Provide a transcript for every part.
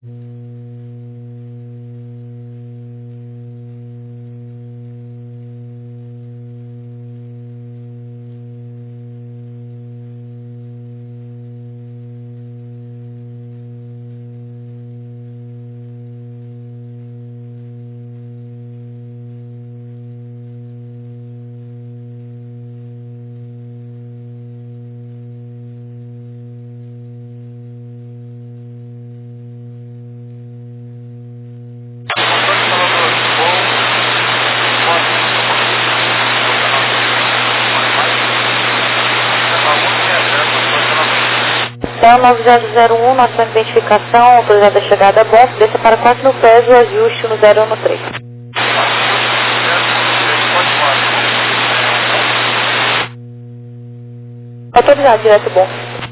Então, 9001, nossa identificação, autorizada a chegada a bordo, desça para 4 no pés, o ajuste no 013. Autorizado, direto bom.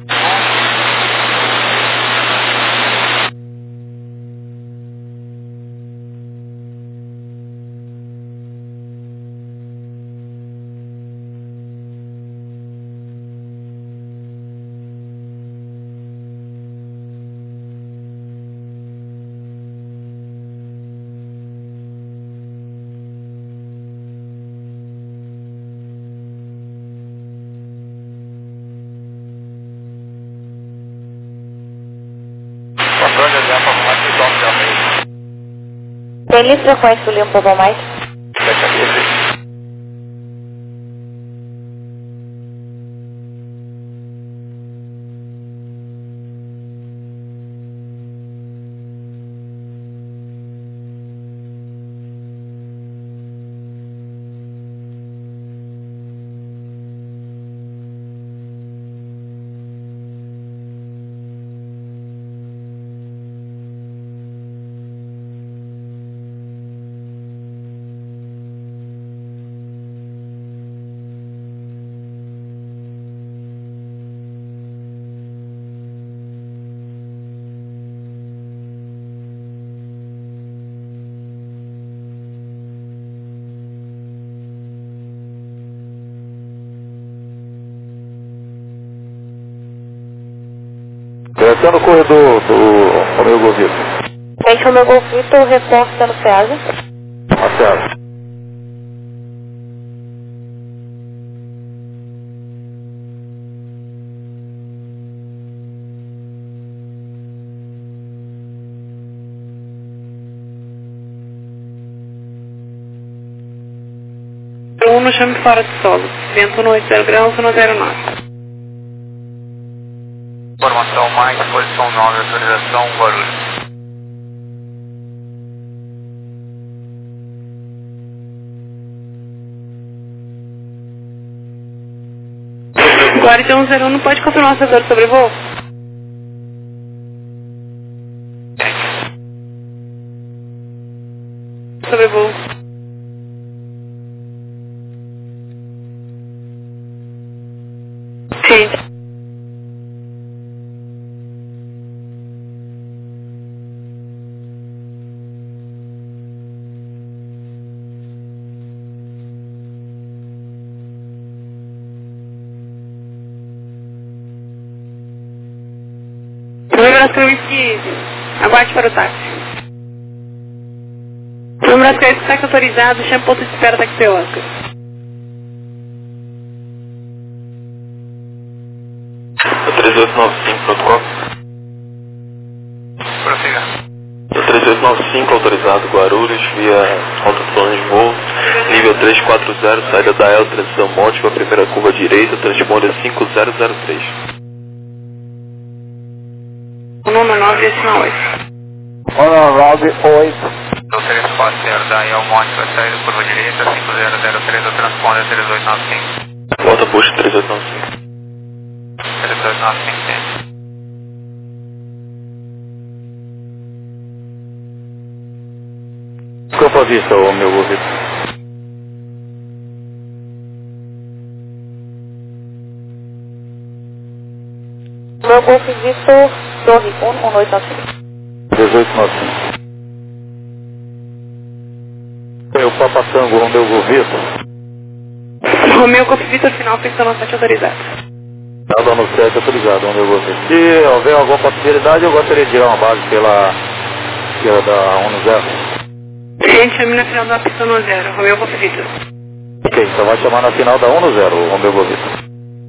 Tem livre frequência do Leão Pavão Mais? Está no corredor do Romeu Golvito. Frente ao meu Golfito, reforça no Ceasa. Marcelo. No chame fora de solo. Vento no 80 graus, no 09. Informação mais, posição 9, autorização, Guarulhos. Guardião 01 não pode confirmar o setor de sobrevoo? Sobrevoo. Sim. Número Brasília, aguarde para o táxi. Número Brasília, táxi autorizado, chame ponto de espera táxi Oscar. O 3895, protocolo. Prossiga. O 3895, autorizado, Guarulhos, via autoplano de voo, nível 340, saída da El, transição Monte, a primeira curva direita, transponder 5003. O número 9 é sinal 8. Honorable 8. Do 34 da El Monte, vai sair da curva direita, 5003, o transponder 3895. Volta puxa 3895. 3895, sim. Campo à vista, ô meu ouvido. Meu Golf Victor, Torre 1895. 1895. Tem o Papa Tango, Romeu Golvito. Romeu Golf Vitor final, ficção no 7 autorizado. Nada no 7 autorizado, Romeu Golvito. Se houver alguma possibilidade, eu gostaria de tirar uma base pela esquerda 10. Gente, chame na final da pista no 0, Romeu Golf Victor. Ok, então vai chamar na final da 10, Romeu Golf Victor.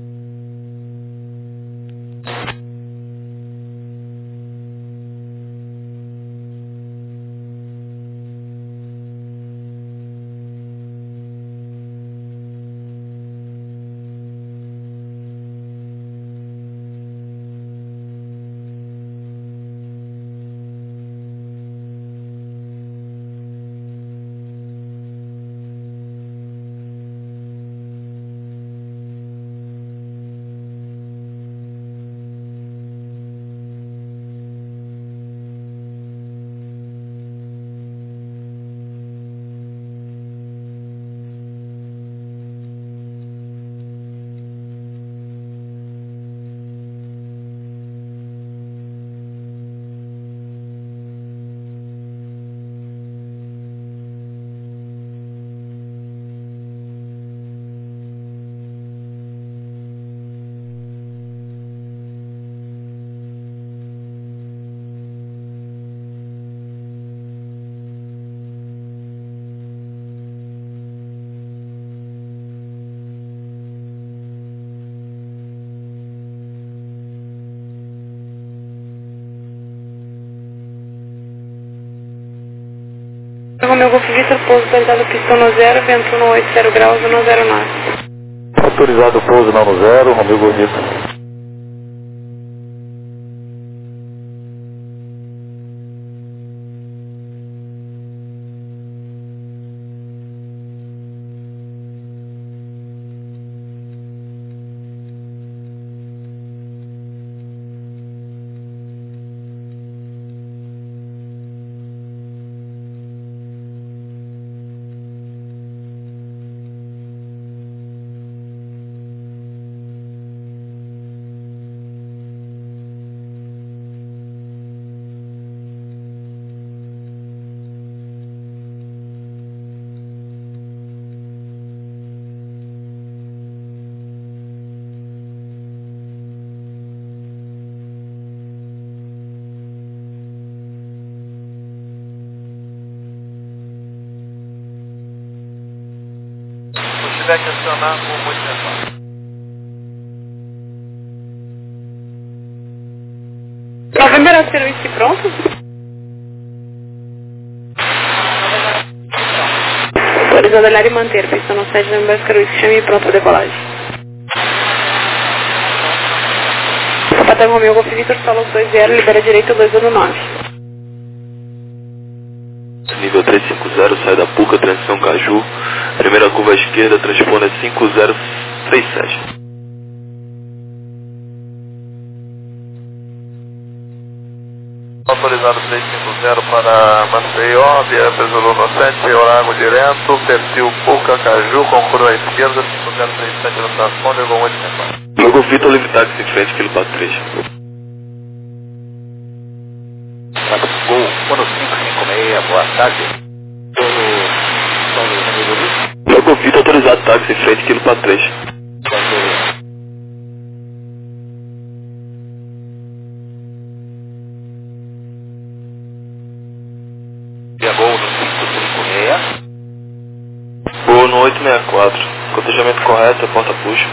Romeu Golf Victor, pouso autorizado pista no 0, vento no 80 graus, 109. Autorizado pouso na 10, Romeu Golf Victor. Se tiver que acionar o 864. Novembro é serviço pronto? Autorizado a olhar e manter, pista no 7, Novembro serviço, chame pronto para decolagem. Sapatão Romeu Golf Victor, solo 20, libera direito 219. Nível 350, sai da Puca, transição Caju. Primeira curva à esquerda, transponder 5037. Autorizado 350 para Maceió, via Pesolano 7, Orago direto, perfil Puca, Caju, com curva à esquerda, 5037 no transponder, com 864. Logo Vitor, livre táxi em frente, quilo 43. Gol, Fono 556, boa tarde. Logo Vitor, autorizado táxi em frente, quilo 43. Gol no 556. Gol no 864. Cotejamento correto, a porta puxa.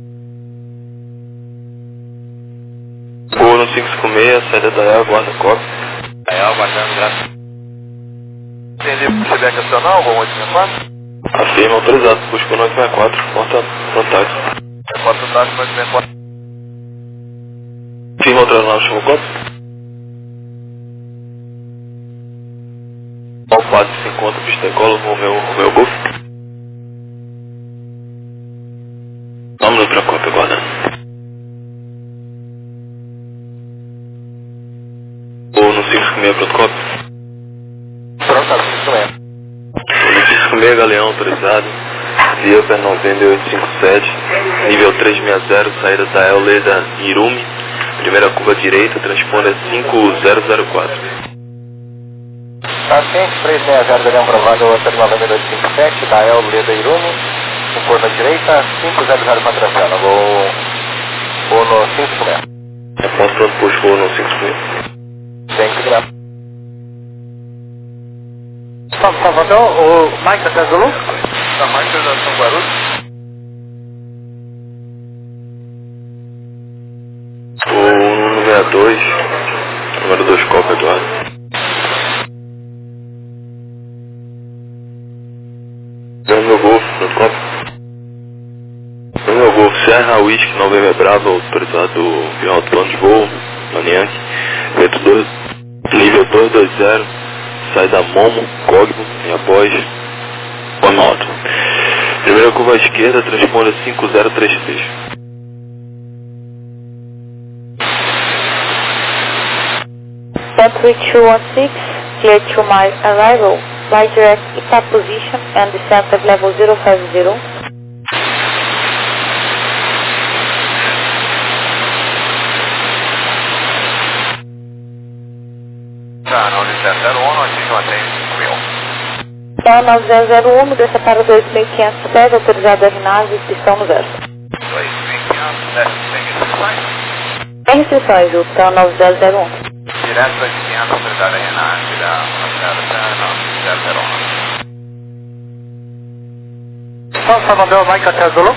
Gol no 556, saída da EL, guarda copa. Aí, aguardando, graças. Entendi, se tiver que acionar, Gol 864? Afirma, autorizado, puxa no 864, porta táxi. Porta táxi no 864. Firma outra nave, chamou quanto? Qual quadro se encontra, pista e colo, Romeu Golf? Vamos no Procópio, aguardando. Ou no 556, Procópio? Pronto, 556. No 556, Galeão, autorizado. Via P90 857, nível 360, saída da Euleda Irumi. Primeira curva direita, transponder 5004. Paciente 360, Galeão aprovado, outra P90 857, da Euleda Irumi. Com curva direita, 500 para Trajano. Vou no 556. Após pronto, puxo, vou no 556. Thank you, graças. Salvador, o Mike Hotel Zulu? Tá mais autorização Guarulhos? O 162, número 2 Copa Eduardo. No meu Golfo, no Copa. No meu Golfo, Serra Whisky, November Bravo, autorizado via alto plano de voo, Manianque, vento 2, nível 220, sai da Momo, Cogbo, e após Onoto. Primeira curva à esquerda, transponder 5033. Century 216, clear to my arrival. Fly direct ETA position and descent of level 050. Tá, 9001, atinge o atende 5000. Então 9001, desça para 2.500 pés, autorizado a RNAV, pistão no zero. 2500, desce sem restrições. Tem restrições, o então 9001. Direto 2500, autoridade a Renate, da 001. São Salvador, Mike Hotel Zulu?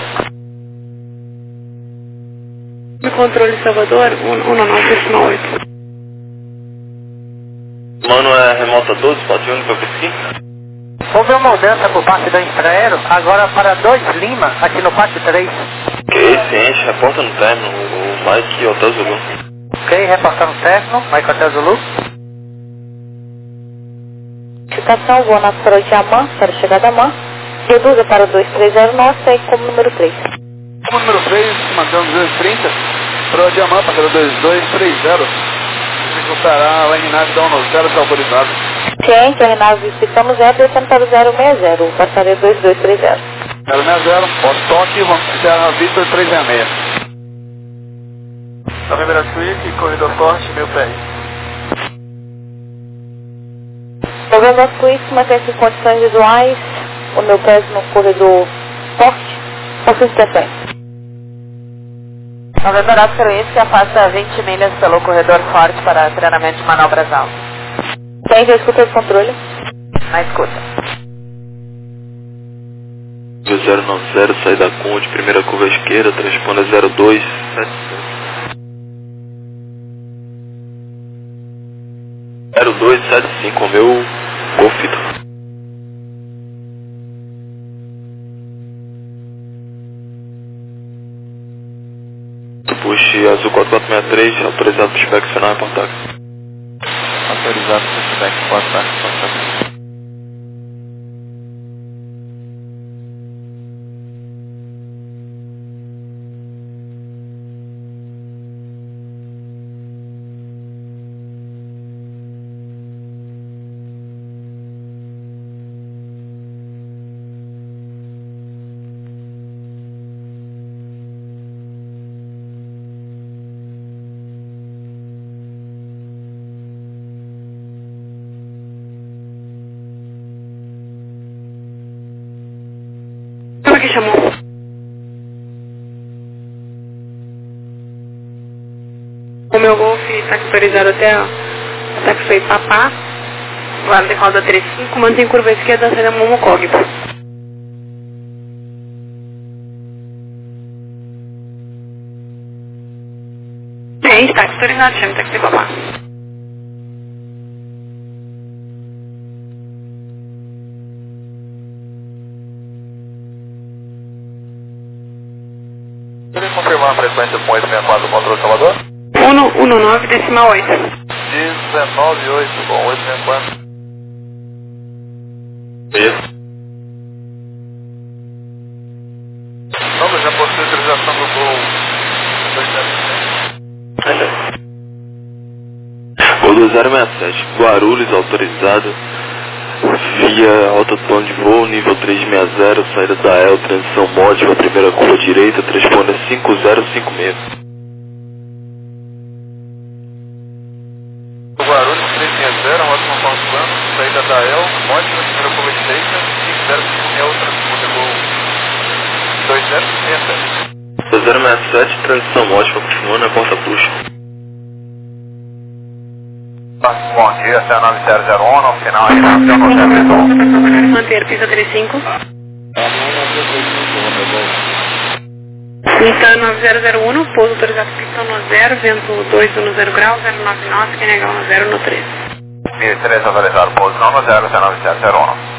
No controle Salvador, 19368. Mano, é remota 12, pode único para pesquisa? Houve uma mudança por parte do infraero, agora para 2 Lima, aqui no pátio 3. Ok, ciente, reporta no término, o Mike Hotel Zulu. Ok, reportando término, Mike Hotel Zulu. Notificação, voo na para o Diamant, para chegada a Man. Reduza para o 2309, segue como número 3. Como número 3, mantendo 230, para o Diamant, para 2230. Recuperar a RNAV da 190, está autorizado. Ciente, a RNAV pistão no zero, descendo para o 060, passaria 2230. 060, Vostok, Serra Victor 366. November Suíte, corredor forte, 1000 pés. November Suíte, mantém-se em condições visuais, o meu pés no corredor forte, com suspensões. November Oscar Whisky, afasta 20 milhas pelo corredor forte para treinamento de manobras altas. Tem, já escuta de controle. Na escuta. 090, sai da Conde, primeira curva à esquerda, transponder 0275. 0275, o meu Golfito. Puxe azul 4463, autorizado para spec final e contato. Autorizado para spec, contato. Como é que chamou? O meu Golf está autorizado até que foi Papá, vale de roda 35, mantém curva esquerda, saída Momo Cogbo. Tem, está autorizado, chama táxi Papá. Queria confirmar a frequência com 864 do controle Salvador? 119, decimal 8. 198, bom, 864. Isso. Não, mas já possui autorização do voo 277. Voo 2067, Guarulhos autorizado via alta plano de voo, nível 360, saída da EL, transição módica, primeira curva direita, transponder 5056. Guarulhos 360, rota conforme plano, saída da EL, módica, primeira curva direita, 5056, transponder voo 2067. 2067, transição módica, continuando a porta puxa. Bom dia, essa é a 9001, no final aí, não Manter, pista 35. Então, 9001, pouso autorizado pista no 0, vento 210 graus, 099, quem negar 10 no 3. 1003 autorizado, pouso no 0, essa é a 9001.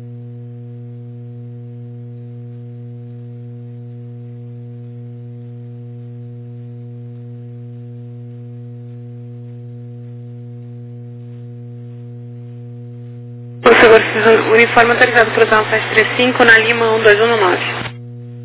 O uniforme autorizado para usar um 735 na Lima 1219.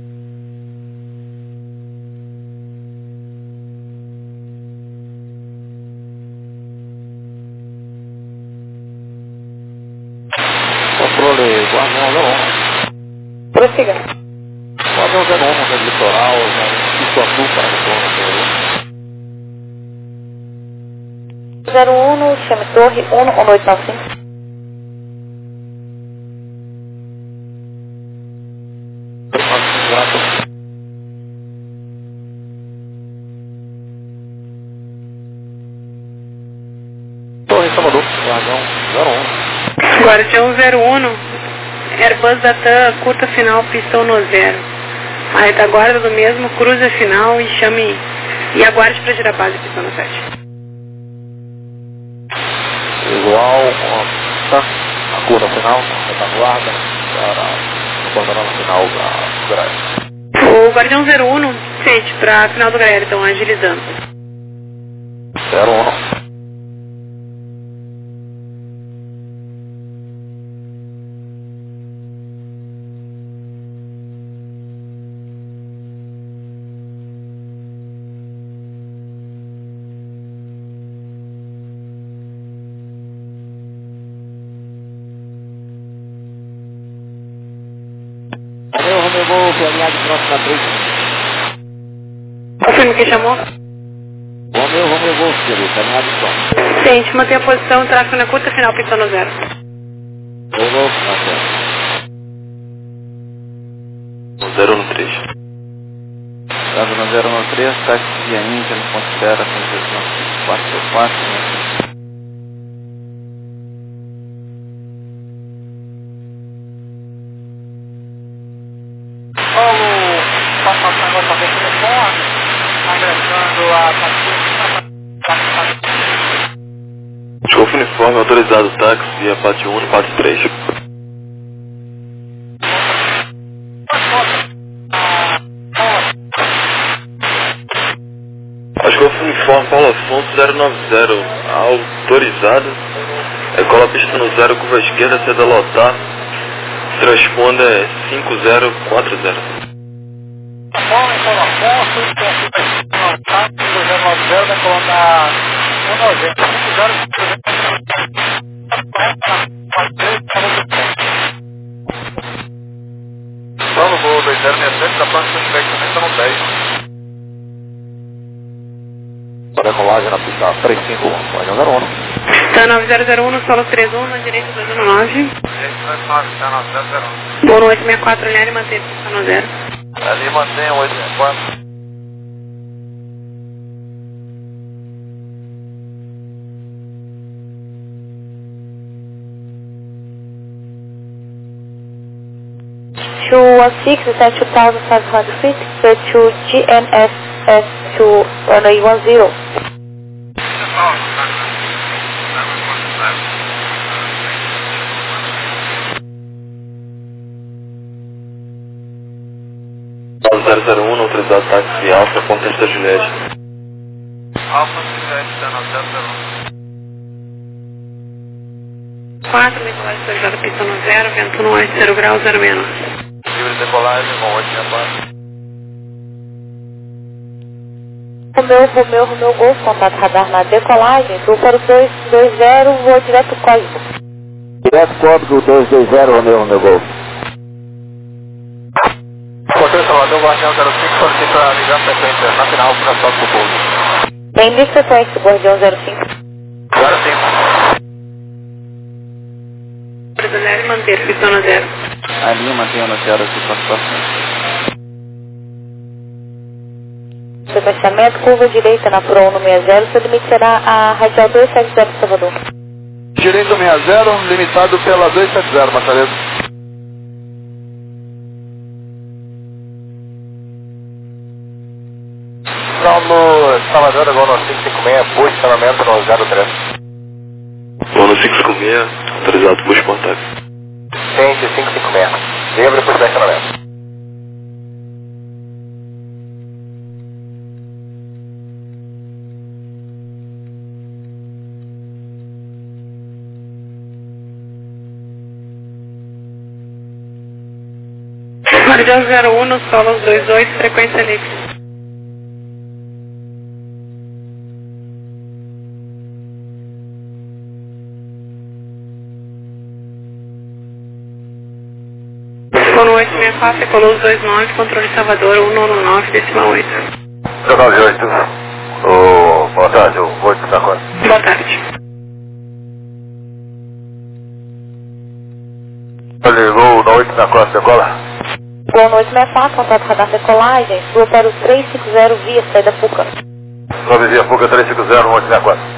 Controle Guardião 01. Prossiga. Guardião 01, no litoral, Isso Azul para o 01 no chame Torre 11895. Torre Salvador, Guardião 01. Guardião 01, Airbus da TAM, curta final, pistão no 0. A retaguarda do mesmo, cruza final e chame e aguarde para girar base, pistão no 7. Visual, tá? A curva final, retaguarda, para o cordão final da grade. O Guardião 01, sente para final do Gaia, então agilizando. 01. Romeu, alinhado próximo da 3. Confirma quem chamou? Romeu, querido, alinhado próximo. Sente, mantém a posição, tráfego na curta final, pistão no 0. Romeu, 0 no 3. Estado no 0 no 3, táxi via Índia, no ponto 0, 444. Desculpa, uniforme autorizado táxi via Pátio 1 e Pátio 3. Desculpa, uniforme Paulo Afonso 090, autorizado. Cola pista no 0, curva esquerda, seda lotar. Transponda 5040. Paulo Afonso, 090, vai colocar 190. Vamos, voo 2067, da próxima investimento no 10. Decolagem na pista 351, Guardião 01. Tá 9001 no solo 31, na direita 219. 229, tá 9001. Boa noite, 64, olhar e manter pista no 0. Ali mantém 864. To 16, descend 2,500 feet, set to GNSS to runway 10. Paulo 001, autorizado táxi via Alfa, Contesta Juliette. Alfa Juliette, tá 9001. 4, decolagem autorizada, pista no 0, vento no 80 graus, 069. Livre de decolagem, com 864. Romeu, Golf, contato radar na decolagem, vou para o 220, vou direto código. Direto código 220, Romeu, Golf. Porto Salvador, Guardião 05, solicita a ligar a frequência nacional para salto do pouso. Em lista frequência, Guardião 05. Agora sim. Brasileiro e manter pista no 0. A linha mantém a 0 aqui para sequenciamento, curva direita na Pro 160, seu limite será a radial 270 Salvador. Direita 60, limitado pela 270, Marcelino. Saulo Salvador, agora no 556, posicionamento no 03. Vou no 556, autorizado push contato. Tente 556, livre por posicionamento. Guardião 01, Solos 28, frequência livre. Sono 864, Ecoloso 29, controle Salvador 119, decimal 8. 98, boa tarde, o 8 da Costa. Boa tarde. Ligou na 8 da Costa, decola. Gol 864, contato radar decolagem, sua para o 350 via saída Fuca. Nove via Fuca 350, 8 da Costa.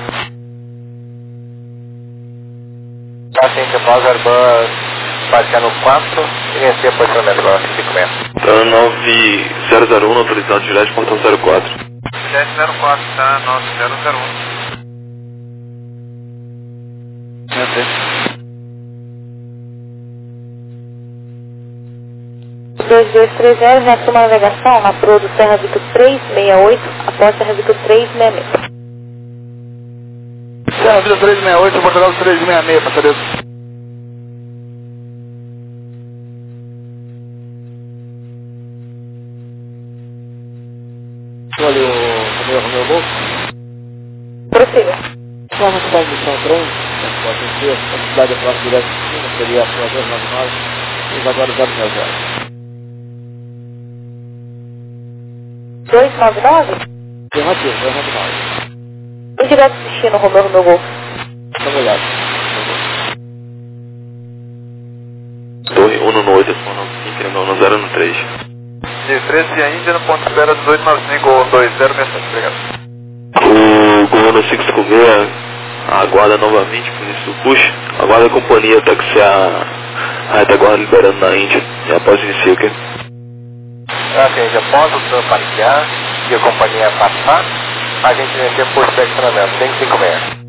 Paciente após Airbus, baixar no 4, iniciar posicionamento agora, 556. Tá 9001, autorizado direto, portão 04. Jet 04, tá 9001. 2230, retoma a navegação na Pro do Serra Vitor 368, após Serra Vitor 366. Serra Vida 368, Portugal 366, Marcelino. Olha o meu bolso. Prossiga. Só na cidade de São Trem, pode ser, a cidade da próxima direto de cima, seria a sua 299, e agora 060. 299? 299. E direto destino, Romeu Golf. Dá uma olhada. Torre 1 no 8, incremental no 0 no 3. De 13 a Índia no ponto de espera 1895 ou 2067, obrigado. O Governo 556 aguarda novamente por início do push. Aguarda a companhia taxiar a retaguarda liberando na Índia. E após iniciar aqui. Ok, já pode o senhor parquear e a companhia passar, a gente inicia por posicionamento, 556.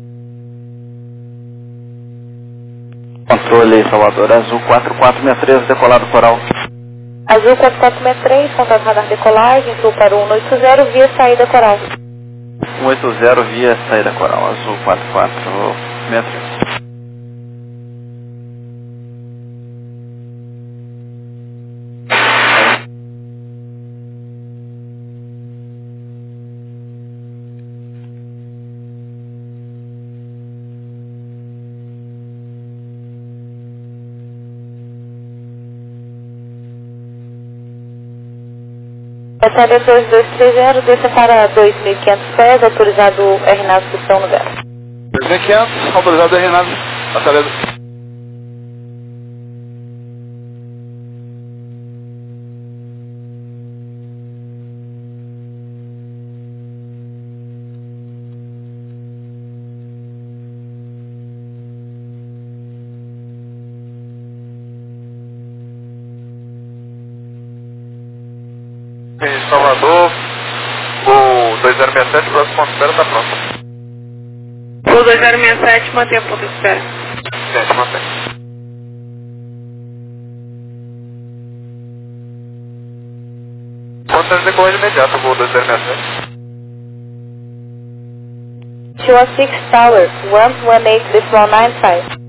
Controle Salvador, Azul 4463, decolado Coral. Azul 4463, contato radar decolagem, sul para o 180 via saída Coral. 180 via saída Coral, Azul 4463. Batalha 2230, desça para 2.500 pés, autorizado RNAV pistão no 0. 2.500, autorizado RNAV, Marcelino. Em Salvador, o 2067, próximo ponto de espera está pronto. O 2067, mantém a ponta de espera. Gente, mantém. Quantas decorre imediato, voo 2067? 216 Tower, 118.95.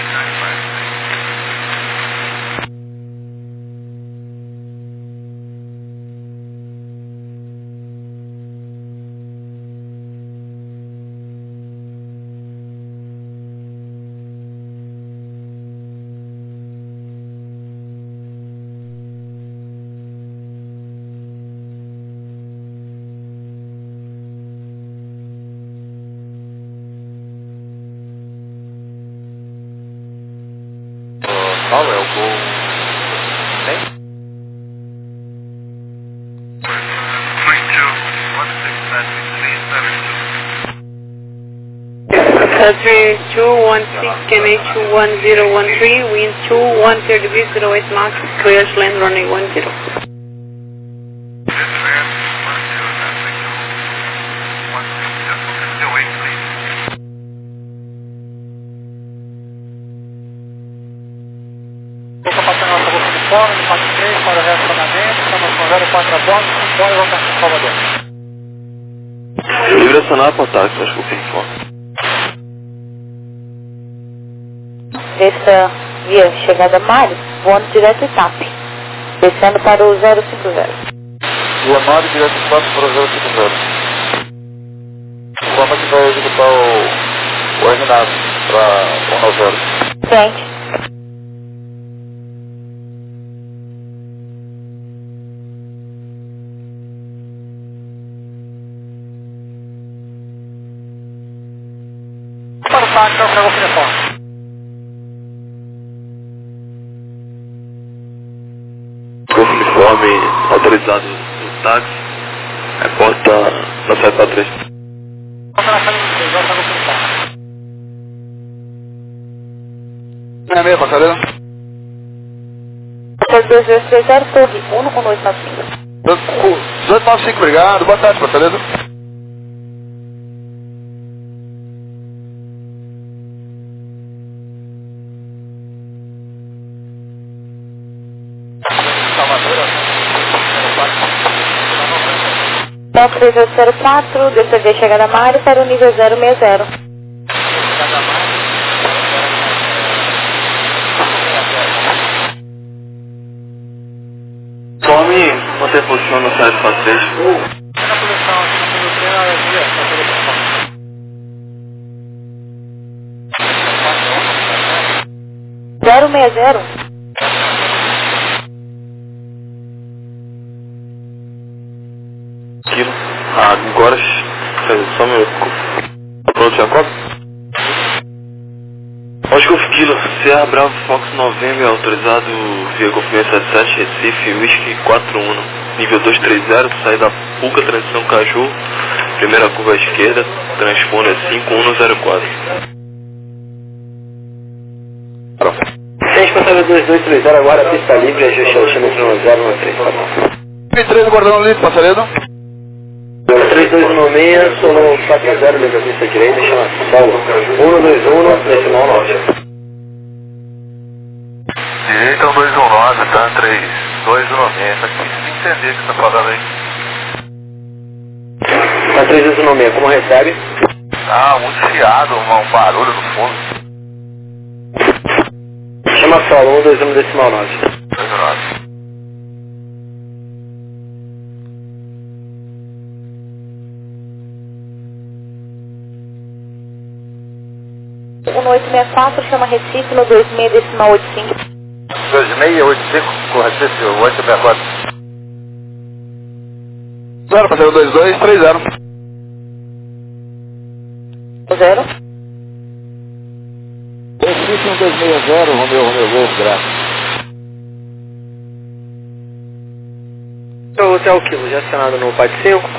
Qual é o gol? Tem? Beltray 216, KMH 1013, wind 210 degrees 08 knots, clear to land runway 10. Estou passando nossa boca de fora, de 43 para o relacionamento, estamos com 04 a bordo, fora e voltando para Salvador. Livre acionar para o táxi, acho que eu fico fora. Desta via chegada Mário, voando direto TAP, descendo para o 050. Via Mário, direto para o 050. Informa que vai executar o Renato para 190. Frente. Para o táxi, eu pego o telefone. Corpo uniforme autorizado no táxi, porta na 743. Passa na casa do 3, eu pego o telefone. 66, passareiro. Hotel 2230, Torre 11295. 1895, obrigado. Boa tarde, passareiro. Hotel 3804, desta via chegada Mário para o nível 060. Tome, manter posição no 743. Na posição aqui no fundo do trem, na via, na televisão. 060. Quilo. Agora, só meu. Pronto, Jacob? Oscar Kilo, Sierra Bravo Fox November, autorizado via Confirmação 77, Recife, Whisky 41, nível 230, saída Puca, transição Caju, primeira curva à esquerda, transponder 5104. Pronto. 6 passageiro 2230, agora pista livre, ajuste altímetro no 013. 23, guardando livre, passareiro. 3216, solo 40, liga pista direita, chama Saulo. 121, decimal 9. Direita 219, tá? 3216, aqui sem entender o que você tá falando aí. Tá 3216, como recebe? Muito chiado, um barulho no fundo. Chama Saulo, 121, decimal 9. 219. 1864, chama Recife no 26,85. 2685, com Recife, 864. 0, passareiro 2230. 0. Recife 1260, Romeu Golf, graças. Hotel Kilo, já acionado no PAD 5.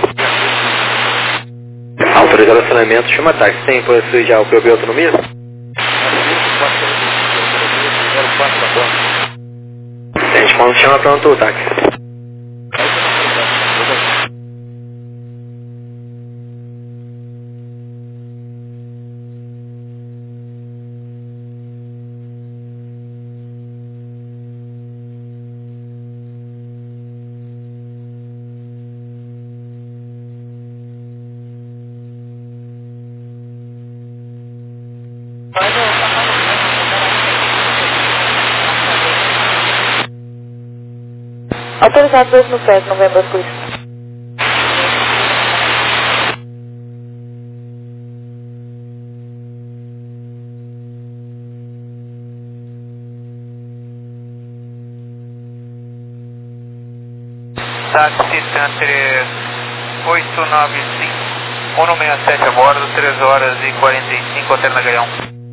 Autorizado acionamento, chama táxi. Tem possui já o PB autonomia? Gente, quando chama pronto o táxi. Autorizado 2 no PES, Novembro Cruz. Táxi Tantre 895, 167 a bordo, 3 horas e 45, hotel na Gaião.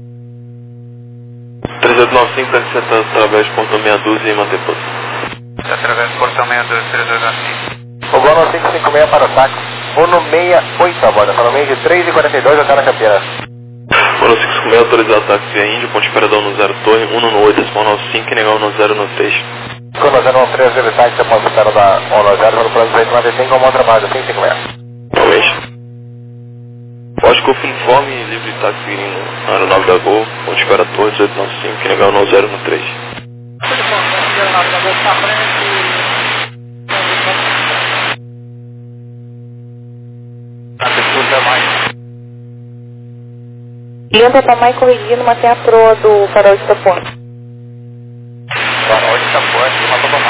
3895, acessando através do ponto 62 e manter posição. Através do portão 62, 3295. O Gono 556 para o táxi. 168 a bordo, para o meio de 3h42 até na Campinas. 156, autorizado táxi a Índio, ponte Paradão no 0 Torre, 198.95 e negar 1013. Quando 013, ele táxi, ponte Paradão 190, no plano 295, com outra base, 556. Realmente. Pode uniforme, livre táxi na aeronave da Gol, ponte Paradão 1895 e negar 1013. Lembra Tomai corrigindo, mantém a proa do farol de Itapuã. Farol de Itapuã, uma Tomai.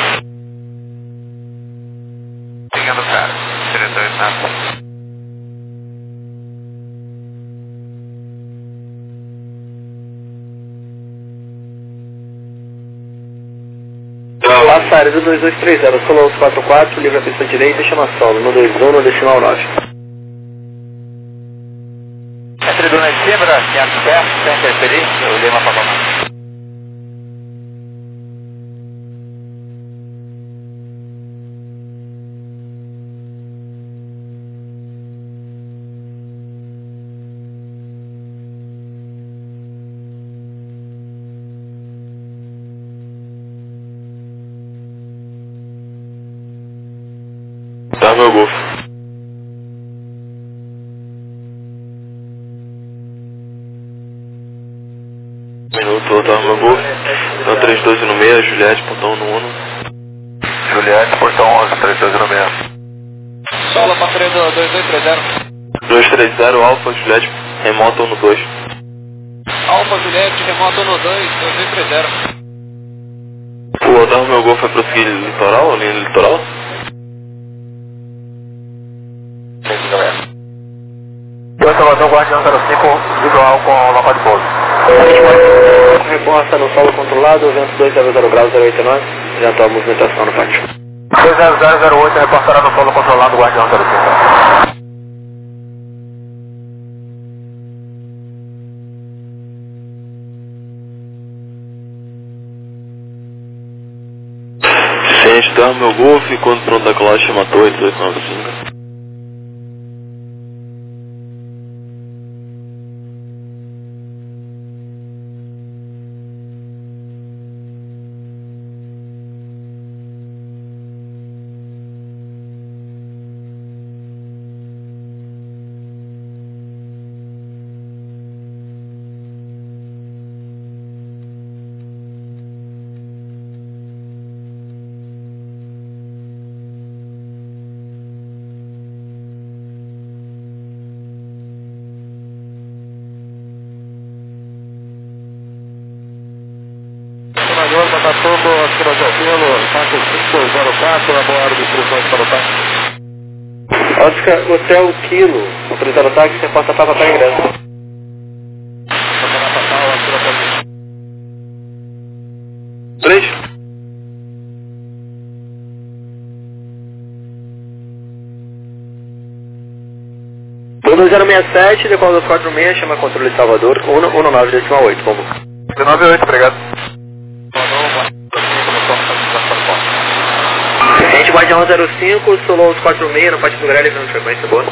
Seguindo o cara, diretor nada. Passaré do 2230, Solon 44, livre a pista direita e chama solo, no 21, no decimal 9. Entre Duna e Simbra, 500 pés, sem interferir, eu Lima para Palma. Tá, meu Golf. Minuto, tá, meu Golf. Então 312 no meio, Juliette, portão no 1. Juliette, portão 11, 312 no meio. Solo, passaré do 2230. 230, Alfa, Juliette, remoto no 2. Alfa, Juliette, remoto no 2, 2230. O Otávio meu Golf vai prosseguir litoral, linha litoral? Eu Salvador, Guardião 05, visual com local de pouso. Reposta no solo controlado, vento 200 graus 089, já estou a movimentação no pátio. 20008, reportará no solo controlado, Guardião 05. Ciente, tá, meu Golf, quando pronto da classe chama a torre 1895. Botafogo, Astrotopelo, Paco 504, a bordo, instruções para o táxi. Oscar, Hotel Kilo, autorizado táxi, reposta Papa para ingresso. Natal, Astrotopelo. 3. O 2067, decola 246, chama controle de Salvador, 198, como? 198, obrigado. Gente, Guardião 05, Solon 46, no pátio do Grelha, livre frequência, boa.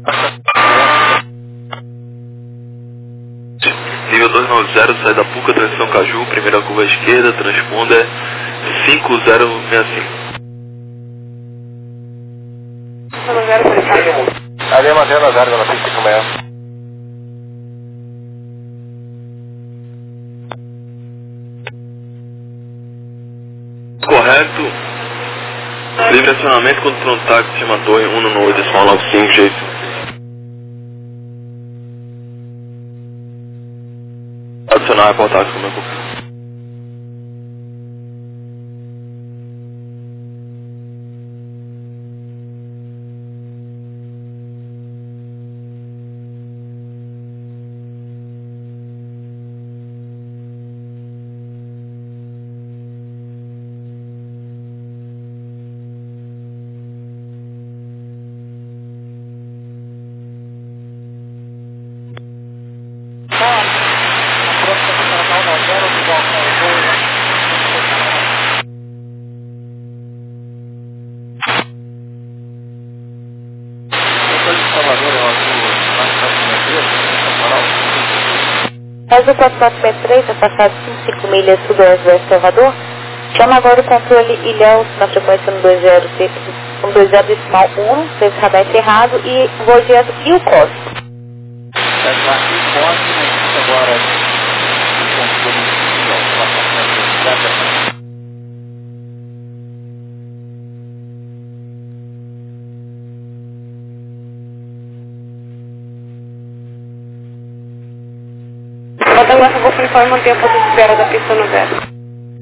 Nível 290, sai da Puca, transição Caju, primeira curva à esquerda, transponder 5065. Ali mantendo a verga na pista 56. Correto. Livre acionamento quando pronto táxi chama a torre 198.95, jeito. Adicionar a reportagem como é que Azul 4463, afastado 5 milhas sudoeste do Salvador. Chama agora o controle Ilhéus na frequência 120,1, fez radar encerrado e voo direto e o código. Agora, Bota agora o uniforme e manter a ponta de espera da pista no zero.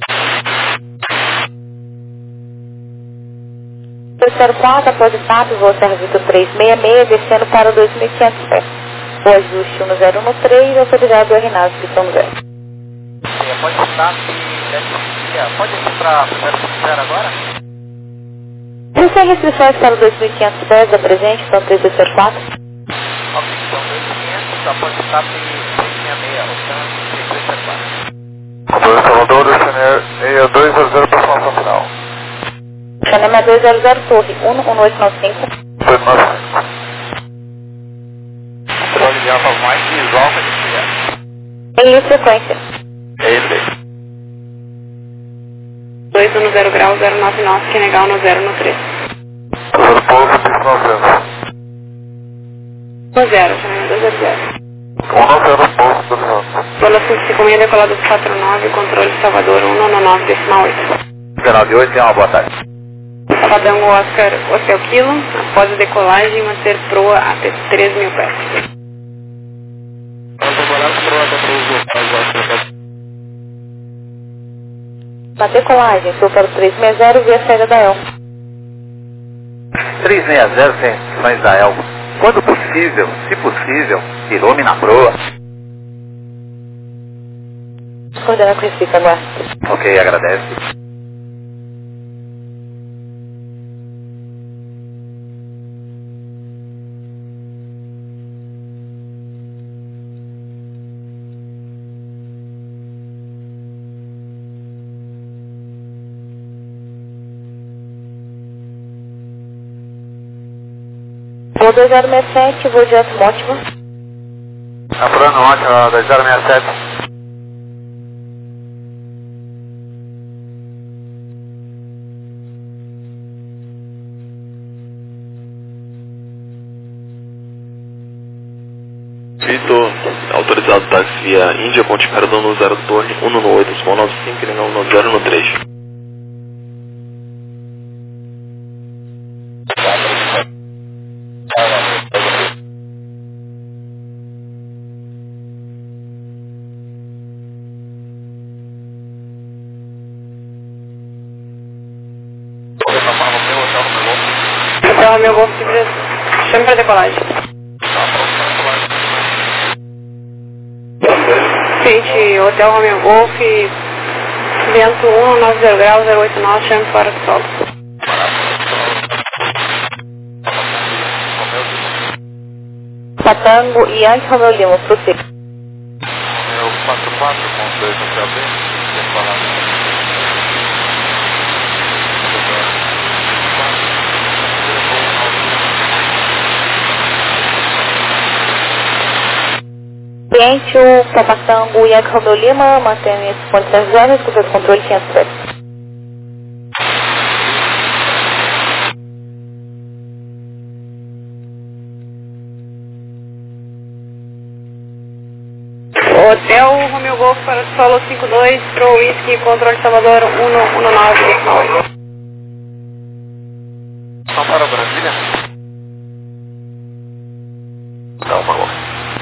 204, após o TAP, voo Serra Vitor 366, descendo para 2.500 pés. O ajuste 103, autorizado o RNAV, pistão no zero. Pode estar pode ir para 0 agora? Não tem restrições para 2.500 pés da presente, então 3204. Ok, então 2.500, após o TAP 366, opção 3304. Salvador, Chanel 6200 para a formação final. Chanel 6200, torre 11895. Vou ligar para mais visual para desligar. Em livre frequência. É ele. 210 grau 099, que legal no 0 no 3. Todo povo, 1900. No 0, Chanel 200. 190, povo, 200. Bola 556, decolado 49, controle Salvador 199,8. Canal de 8, uma boa tarde. Salvadão Oscar Hotel Kilo, após a decolagem, manter proa até 3.000 pés. Na decolagem, sou para o 360 via saída da Elma. 360, sem da Elma. Quando possível, se possível, Irume na proa. Coordenar com Recife, agora. Ok, agradece. Voo 2067, voo direto Mótima. Apurando ótimo, 2067. Vitor, autorizado táxi via Índia, ponte Paradão no 0 Torre, 1 no 8, Small 95, que não no 0 no 3. Então, meu golfe chame para decolagem. Frente, Hotel Romeo Golf, vento 190 graus, 089, chame fora do solo. Patango e Yankee Romeo Lima, prossiga. Romeo 44, com 2 no CAB, tem falado. Cliente, o Papatango e Yankee Romeo Lima, mantém esse ponto de zero, escuta o controle 500 pés. Hotel Romeo Golf para solo 52, Pro Whisky, controle Salvador 119,8. São para Brasília? Não, falou.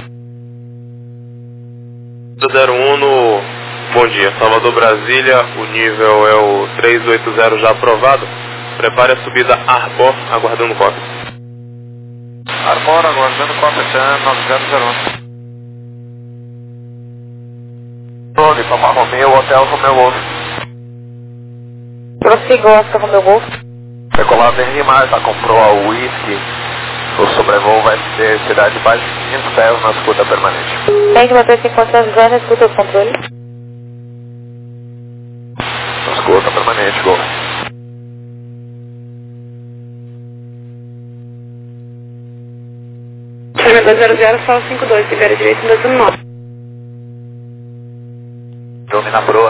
01 no... Bom dia, Salvador Brasília, o nível é o 380 já aprovado. Prepare a subida Arbor, aguardando cópia. Arbor, aguardando cópia, 9001. Torre, Papa Romeo, Hotel Romeo Golf. Prossiga, Oscar Romeo Golf. Decolado em Marta, comprou a Whisky. O sobrevoo vai ser cidade abaixo de 500 pés na escuta permanente. Tem que manter 50 zero, escuta o controle. Escuta permanente, Golf. Chame 200, solo 52, libera direito 219. Irume na proa.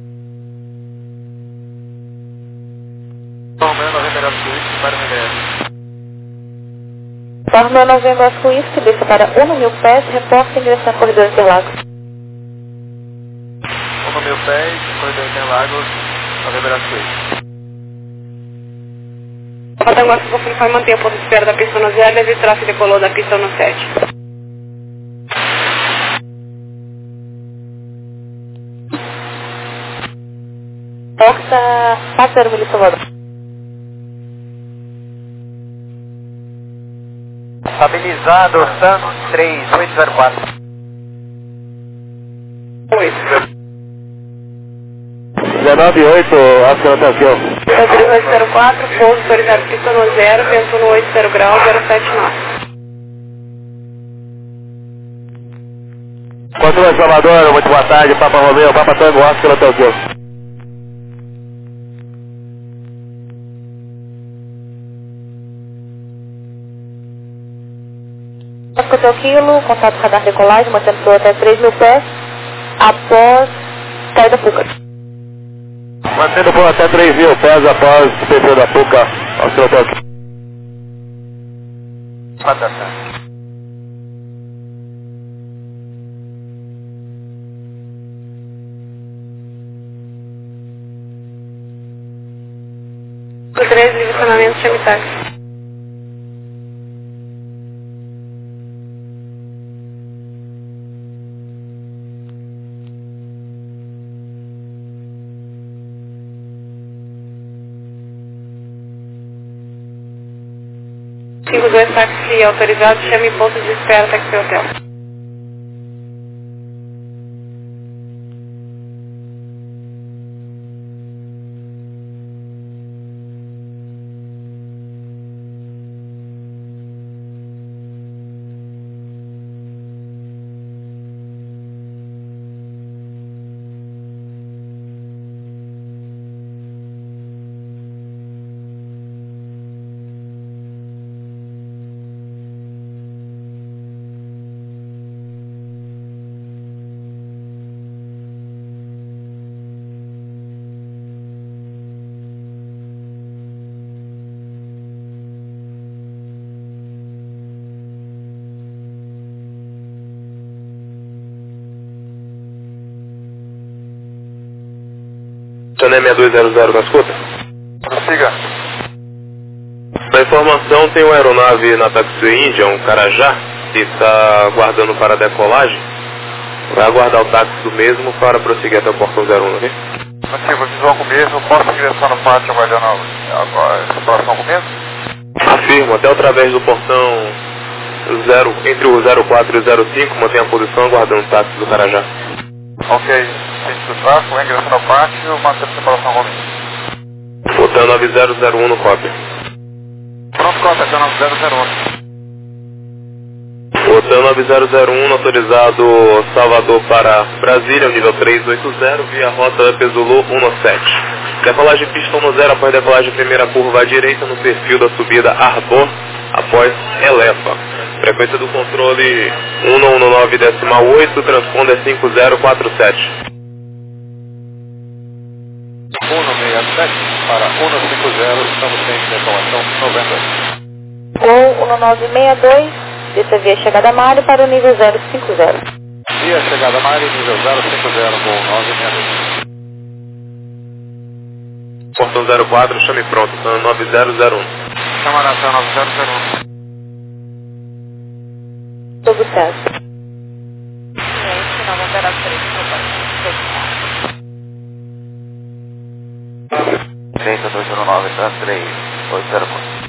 Romeo 90 Osco Whisky, desça para 1.000 pés, reporta ingressando no corredor Interlagos. 1.000 pés, corredor Interlagos, November Osco Whisky. Patanguá vai manter a ponto de espera da pista no 0, deve tráfego decolou da pista no 7. Porta 40 Milho Salvador. Estabilizado, Sun 3804. 19,8, Oscar Hotel. Rodrigo 804, pouso autorizado pista no 0, vento no 80 graus, 079. Continua Salvador, muito boa tarde, Papa Romeo, Papa Tango, Oscar Hotel. Oscar Quilo, contato radar decolagem, mantendo seu até 3.000 pés, após saída da Puca. Mantendo por até 3.000 pés após o perfil da Puca, Oscar Hotel. O 13, direcionamento, chame táxi. Dois táxi autorizados, chame ponto de espera, táxi hotel. Chané 6200 na escuta? Prossiga. Na informação, tem uma aeronave na Taxiway India, um Carajá, que está aguardando para a decolagem. Vai aguardar o táxi do mesmo para prosseguir até o portão 01, ok? Ativo, visual com o mesmo, posso ingressar no pátio aguardando a próxima com o mesmo? Afirmo, até através do portão 0, entre o 04 e o 05, mantenha a posição aguardando o táxi do Carajá. Ok, sentido do tráfego, ingressando no pátio, mantendo a separação com o mesmo. Hotel 9001 no cópia. Pronto, cópia, Hotel 9001. Hotel 9001, autorizado Salvador para Brasília, nível 380, via rota Pesulu 17. Decolagem pista 10 após decolagem primeira curva à direita no perfil da subida Arbor, após Elefa. Frequência do controle 119,8, transponder 5047. 167 para 150, estamos sem decoração 90. Gol 1962, desça via chegada Mário para o nível 050. Via chegada Mário, nível 050, Gol 962. Portão 04, chame pronto, 9001. Chama na 9001. Tudo certo. Gente, não vou pegar 3209, tá 3804.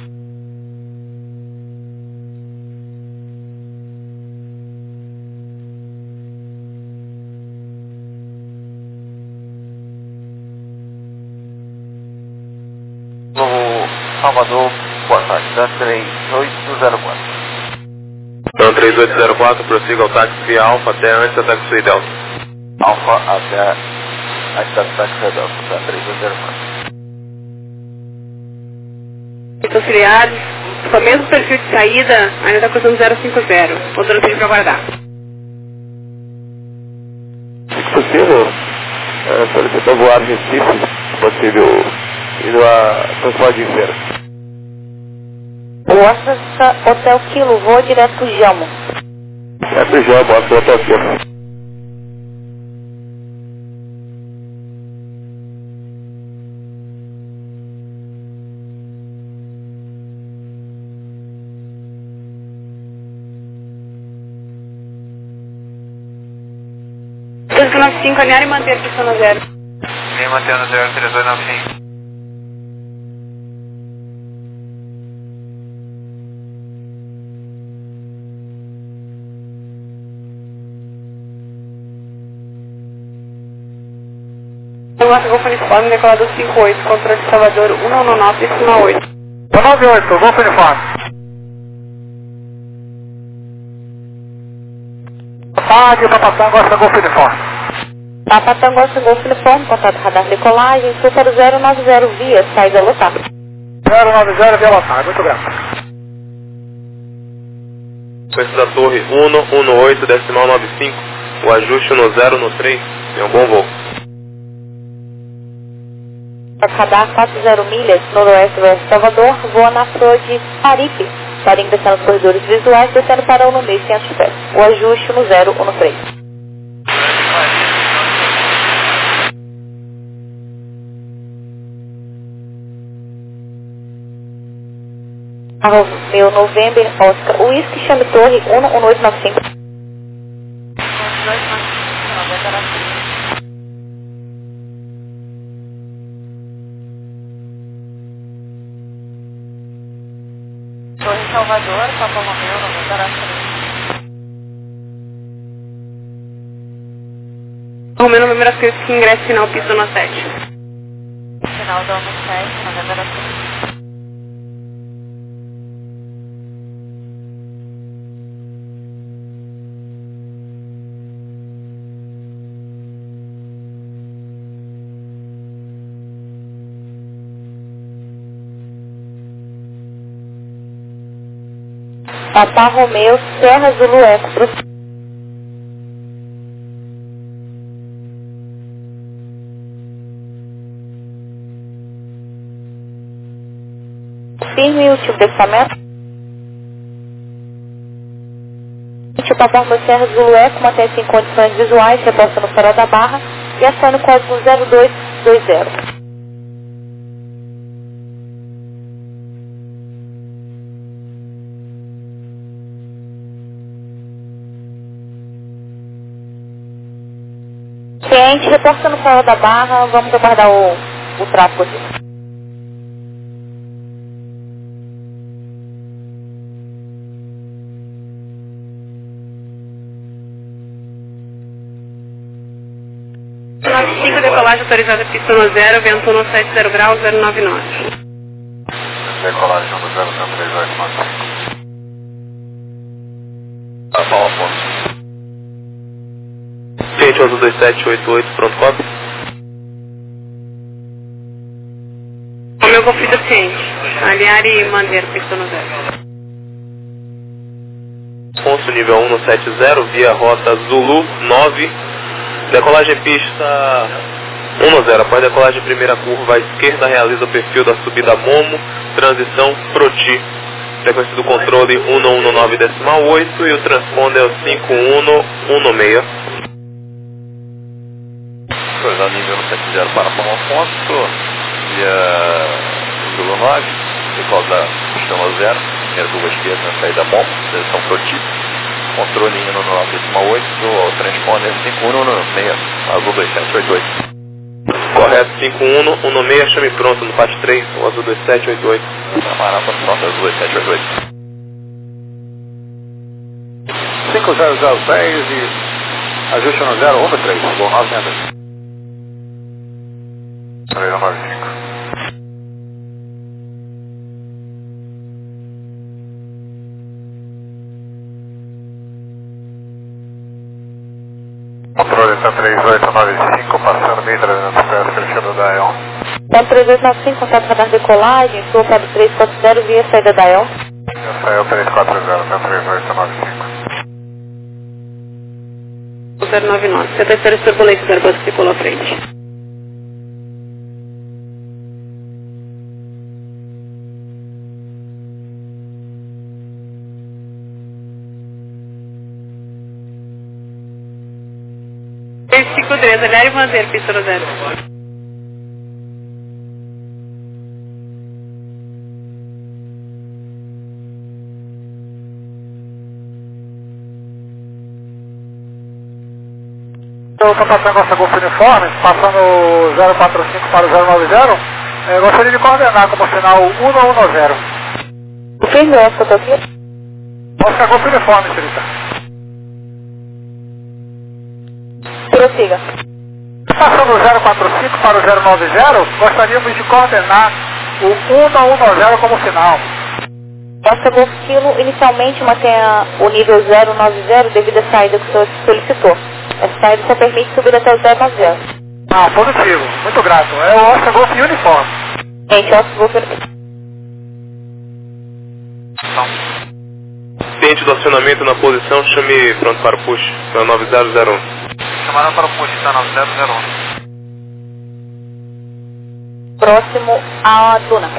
Salvador, boa tarde, tá 3804. Então 3804, prossiga ao táxi Alfa até antes da Taxiway Delta. Alfa até a cidade táxi Delta, tá 3804. Estou auxiliares, com o mesmo perfil de saída, ainda está custando 050. Outro vídeo para guardar. Se possível, Solicita voar Recife, possível indo a transporte de feira. Oscar Hotel Kilo, voo direto pro Jamo. É pro Jamo, Oscar Hotel Kilo. Alinhar e manter pista no zero. Vem mantendo 03295. Golf Uniforme, decolado 58, controle de Salvador 119, cima 8. 198, Golf Uniforme. Tarde, Papatango, gosta Golf Uniforme. Papatango, Golf Uniforme, contato radar decolagem, sul para o 090 via, saída lotada. 090 via lotada, muito bem. Sequência da torre 118, decimal 95, o ajuste no 0 no 3, tem um bom voo. Radar 40 milhas, noroeste versus Salvador, voa na flor de Paripe, para ingressar nos corredores visuais, descendo para o no meio 500 pés. O ajuste no 0 no 3. Meu November, Oscar, Whisky, chame torre 11895. Torre Salvador, Papa Romeu, November Oscar. Romeu, November Oscar, que ingressa final, pista no 7. Final do 7, November Oscar. Papa Romeu, Serra Zulu Eco, firme o tipo de equipamento. O Papa Romeu, Serra Zulu Eco, mantém-se em condições visuais, reposta no farol da barra e aciona o código 0220. Cliente, reporta no farol da barra, vamos aguardar o tráfego aqui. Decolagem autorizada pista no 0, vento no 70 graus, 099. Decolagem no 03895. Tá bom, Afonso. Cliente 112788, pronto, copy. O meu conflito ciente. Alinhar e manter pista no 0. Afonso, nível 170, via rota Zulu 9. Decolagem pista 10, após decolagem primeira curva à esquerda, realiza o perfil da subida Momo, transição Proti. Sequência do controle 119.8 e o transponder é o 5116. Coisa nível 70 para Paulo Afonso, via Zulu 9, decola da pista 0, primeira curva esquerda na saída Momo, transição Proti. Controle no 9.8, o transponder 5116, azul 2788. Correto, 5116, chame pronto no PAT 3, o azul 2788. Marapa pronto, azul 2788. 5006 e ajuste no 013, voo 900. 395. Controle está 3895, passando 1300 pés, crescendo da EON. Então 3895, contato radar decolagem, sul para o 340 via saída da EON. Já saiu 340, está 3895. 099. Você está esperando turbulência do Airbus que ficou à frente. 3, Aliário Vanzeiro, pista no 0. O Papatango Golf Uniforme, passando 045 para o 090, gostaria de coordenar como sinal 110. Confirme o Oscar aqui. Oscar Golf Uniforme, senhorita. Prossiga. Passando 045 para o 090, gostaríamos de coordenar o 110 como sinal. Oscar Golf Kilo inicialmente mantenha o nível 090 devido à saída que o senhor solicitou. Essa saída só permite subir até o 090. Ah, positivo. Muito grato. É o Oscar Golf Uniforme. Gente, Oscar Golf Uniforme. Ciente do acionamento na posição, chame pronto para o push, para 9001. Chamaram para o push, tá 9001. Próximo à Duna.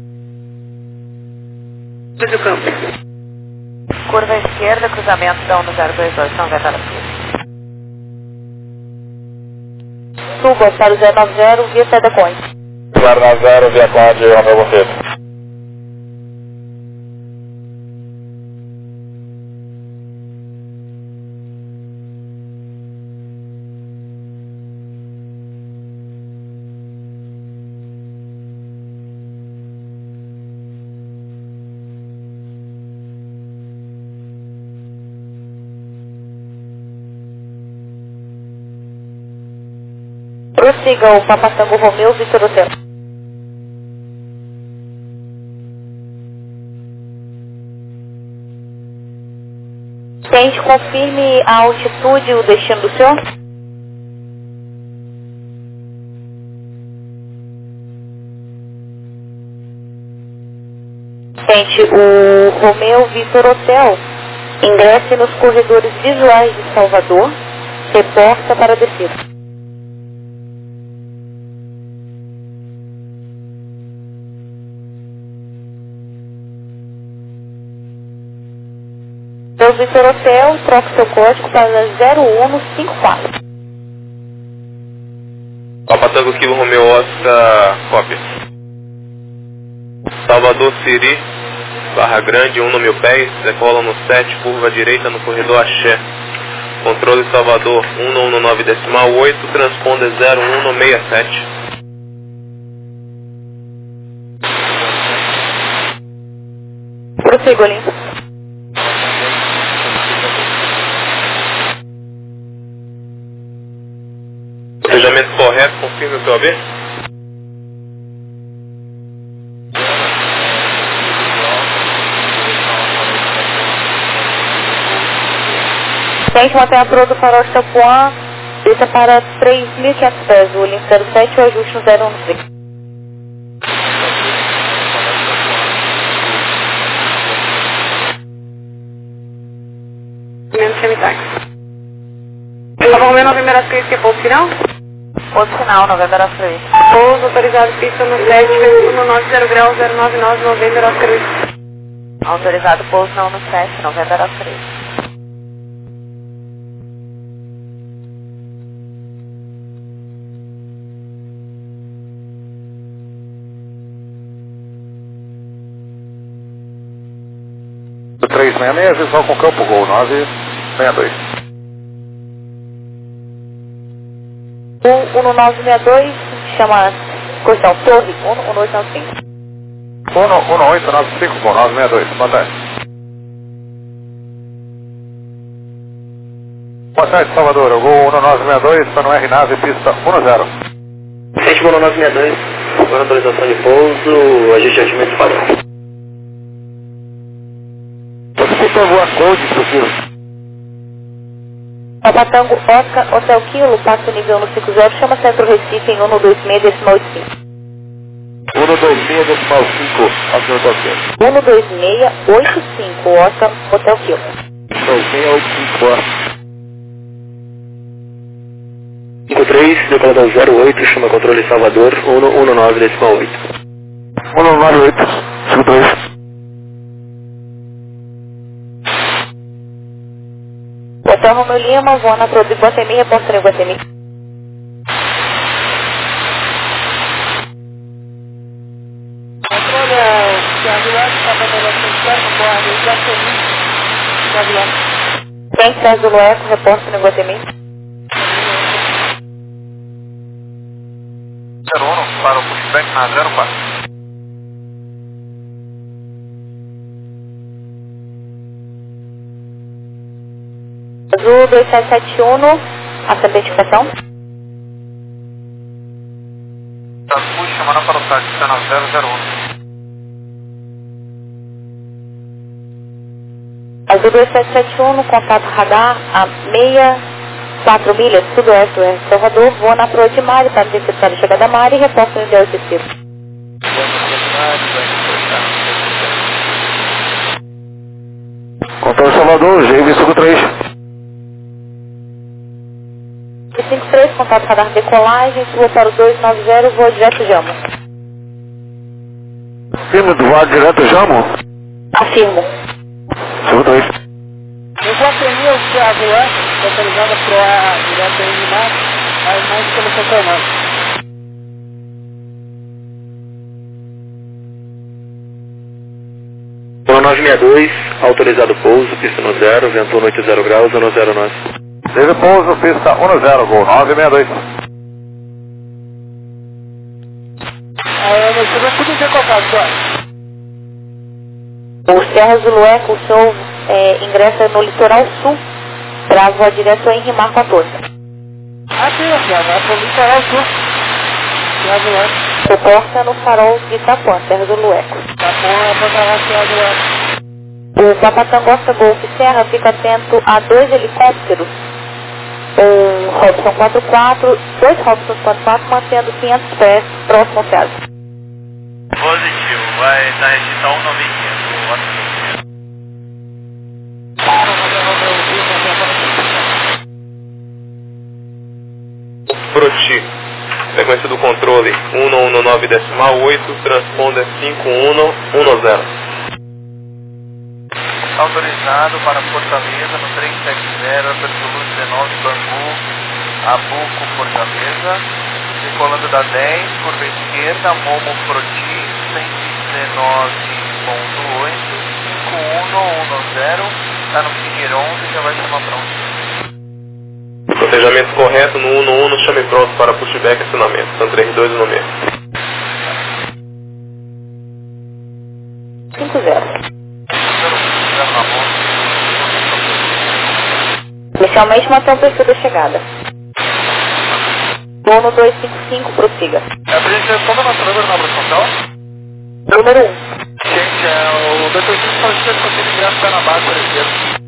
Do campo. Curva esquerda, cruzamento da 1022, São Veta da Cruz. Suba para o 090 via Cedar Point. 090 via Cláudio, Romeu Bonfim. Prossiga o Papatango Romeu Vitor Hotel. Tente, confirme a altitude e o destino do senhor. Tente, o Romeu Vitor Hotel ingresse nos corredores visuais de Salvador, reporta para a descida. O Vitor Hotel troca seu código para 0154. Papatango Kilo Romeu Oscar, cópia. Salvador Siri, Barra Grande, 1 no 1000 pés, decola no 7, curva direita no corredor Axé. Controle Salvador 119.8, transponder 01 no 67. Prossiga, Olimpo. Planejamento correto, confirme o seu AB. Tente manter a proa do farol de Tapuã, desça para 3.500 pés, o Olimpo 07 e o ajuste no 013. Menos semitáxi. Tá bom, meu Novembro Ascris, que é pouso final? Pouso final, Novembro Ascris. Pouso autorizado, pista no 7, no 90 graus, 099, Novembro Ascris. Autorizado pouso não no 7, Novembro Ascris. Do 366, visual com campo Gol 962. O 1962 chama Corção Torre 1895. 1895, Gol 962, boa tarde. Boa tarde, Salvador, o Gol 1962, está no R-Nave, pista 10. 7 Gol 962, agora autorização de pouso, ajuste padrão. Por favor, a code, possível. Papatango Oscar Hotel Kilo, passa o nível no 50, chama Centro Recife em 126.85. 126.5, Oscar Hotel Kilo. 12685, Oscar Hotel Kilo. 2685, 53, decolador 08, chama controle Salvador, 119.8. 198, 53. Hotel Romeu Lima, voa na proa do Iguatemi, reportando Iguatemi. Ciente, Serra Zulu Eco, reporte no Iguatemi. 01 para o pushback na 04. Azul 2771, essa identificação. Azul chamando para o táxi, está na 001. Azul 2771, no contato radar a 64 milhas sudoeste do Oeste Salvador, voa na proa de Mari para interceptar a chegada da Mari e reporta no ideal excessivo. Controle Salvador, GV53. 53, contato radar decolagem, sua para o 290, voa direto Jamo. Firme do voar direto Jamo? Afirmo. Seguro 2. Eu vou atender o Thiago lá, localizada para a direto aí de mar, mas mais pelo setor norte. Zona 962, autorizado pouso, pista no 0, vento 80 graus, zona 09. Teve pouso, pista 10, gol 962. Você vai tudo ter contato, Jorge. O Serra Zulu Eco, o senhor ingressa no litoral sul para voar direto em Rimar 14. Ah, sim, vai para o litoral sul. Serra Zulu Eco. Reporta no farol de Itapuã, Serra Zulu Eco. Itapuã, para Serra Zulu Eco. O Papatangosta Golf Serra fica atento a 2 helicópteros, um Robson 44, 2 Robson 44, mantendo 500 pés próximo ao Serra. Positivo, vai na região 195. Proti, sequência do controle 119.8, transponder 5110. Autorizado para Fortaleza no 370, Apertura 19, Bangu, Abuco, Fortaleza. Decolando da 10, curva esquerda, Momo Proti, 119.8, 5110, está no Figueira 11, já vai chamar pronto. Planejamento correto no 11, chame pronto para pushback e acionamento. São 32 no meio. 50. Inicialmente mantém o perfil da chegada. Voo no 255, prossiga. É a apresentação da nossa número na apresentação? Número 1. Gente, o 255 pode ser conseguido ingresso pé na base para a esquerda.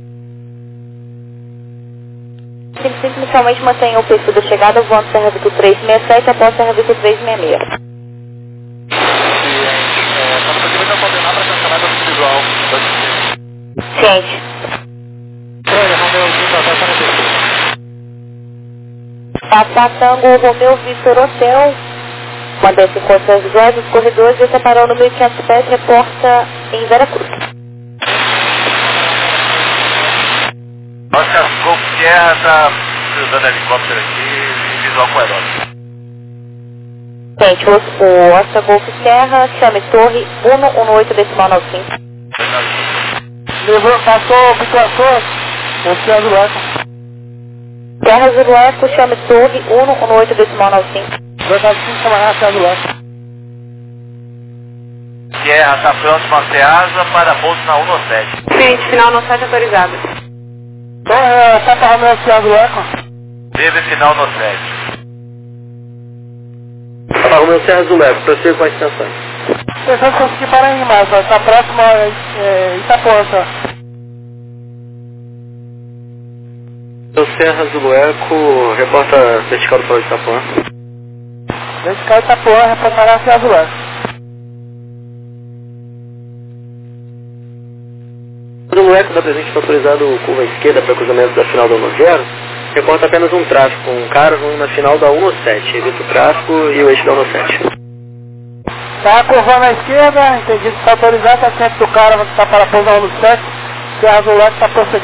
55 inicialmente mantém o perfil da chegada, voando Serra Vitor 367 após Serra Vitor 366. Estamos aqui para coordenar para cancelar o visual. Ciente. Papa Tango Romeu Vitor Hotel, mantém-se em condições visuais dos corredores e separou no 1500 pés, reporta em Veracruz. Nossa, Golf Sierra está usando helicóptero aqui, visual com aeróbico. Gente, o Oscar Golf Serra, chame Torre 118.95. Levou, passou, obtuação, o Serra Zulu Eco. Serra Zulu Eco, chame Torre 118.95. Vai dar 5 camarada Serra Zulu Eco. Sierra está pronto para ter asa para pouso na 117. Cliente final no site autorizado. Então, tá para o Serra Zulu Eco. Teve final no 7. Para o meu Serra Zulu Eco, prossiga com a extensão. Pensando que conseguir parar em mais, está próximo a Itapuã, só. Meu Serra Zulu Eco, reporta vertical do farol de Itapuã. Vertical de Itapuã, reportará a Serra Zulu Eco. Zulu Eco dá presente autorizado curva esquerda para cruzamento da final da 10, reporta apenas um tráfego, um Caravan na final da 117, evita o tráfego e o eixo da 117. Tá curvando à esquerda, entendido que está autorizado, está centro do Caravan que está para pousar no 107, Serra Zulu Eco está prosseguindo.